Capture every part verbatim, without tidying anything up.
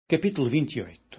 Capítulo vinte e oito.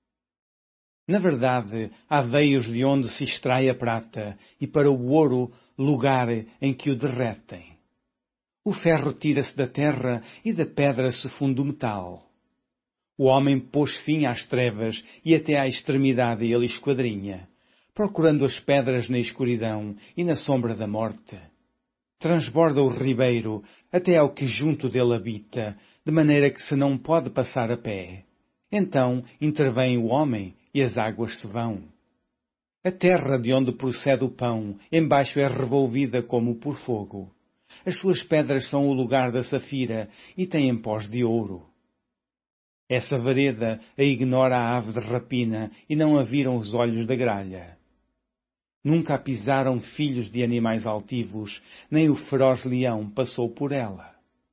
Na verdade, há veios de onde se extrai a prata, e para o ouro, lugar em que o derretem. O ferro tira-se da terra, e da pedra se funde o metal. O homem pôs fim às trevas, e até à extremidade ele esquadrinha, procurando as pedras na escuridão e na sombra da morte. Transborda o ribeiro até ao que junto dele habita, de maneira que se não pode passar a pé. Então intervém o homem e as águas se vão. A terra de onde procede o pão, embaixo é revolvida como por fogo. As suas pedras são o lugar da safira e têm pós de ouro. Essa vereda a ignora a ave de rapina e não a viram os olhos da gralha. Nunca a pisaram filhos de animais altivos, nem o feroz leão passou por ela.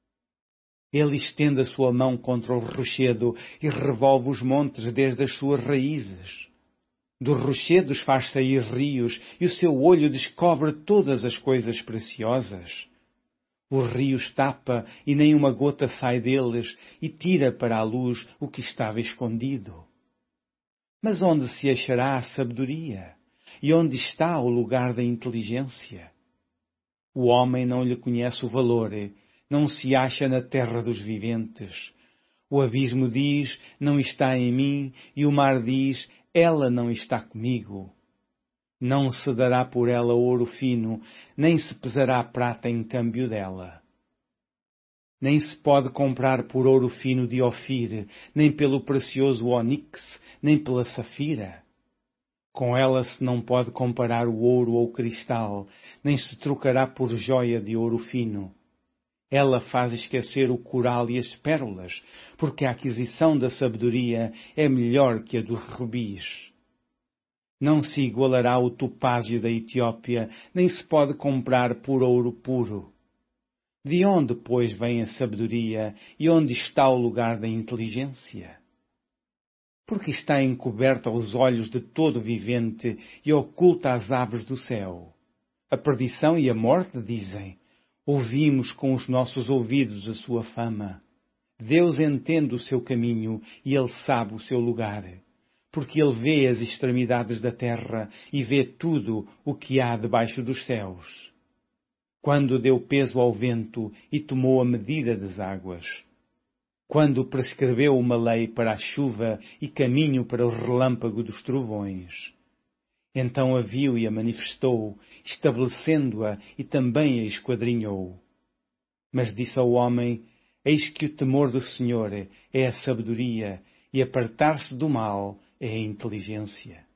Ele estende a sua mão contra o rochedo e revolve os montes desde as suas raízes. Dos rochedos faz sair rios e o seu olho descobre todas as coisas preciosas. Os rios tapa e nem uma gota sai deles e tira para a luz o que estava escondido. Mas onde se achará a sabedoria? E onde está o lugar da inteligência? O homem não lhe conhece o valor, não se acha na terra dos viventes. O abismo diz, não está em mim, e o mar diz, ela não está comigo. Não se dará por ela ouro fino, nem se pesará prata em câmbio dela. Nem se pode comprar por ouro fino de Ofir, nem pelo precioso ónix, nem pela safira. Com ela se não pode comparar o ouro ou cristal, nem se trocará por joia de ouro fino. Ela faz esquecer o coral e as pérolas, porque a aquisição da sabedoria é melhor que a dos rubis. Não se igualará o topázio da Etiópia, nem se pode comprar por ouro puro. De onde, pois, vem a sabedoria e onde está o lugar da inteligência? Porque está encoberta aos olhos de todo vivente e oculta às aves do céu. A perdição e a morte dizem, ouvimos com os nossos ouvidos a sua fama. Deus entende o seu caminho e ele sabe o seu lugar, porque ele vê as extremidades da terra e vê tudo o que há debaixo dos céus. Quando deu peso ao vento e tomou a medida das águas. Quando prescreveu uma lei para a chuva e caminho para o relâmpago dos trovões. Então a viu e a manifestou, estabelecendo-a e também a esquadrinhou. Mas disse ao homem, eis que o temor do Senhor é a sabedoria, e apartar-se do mal é a inteligência.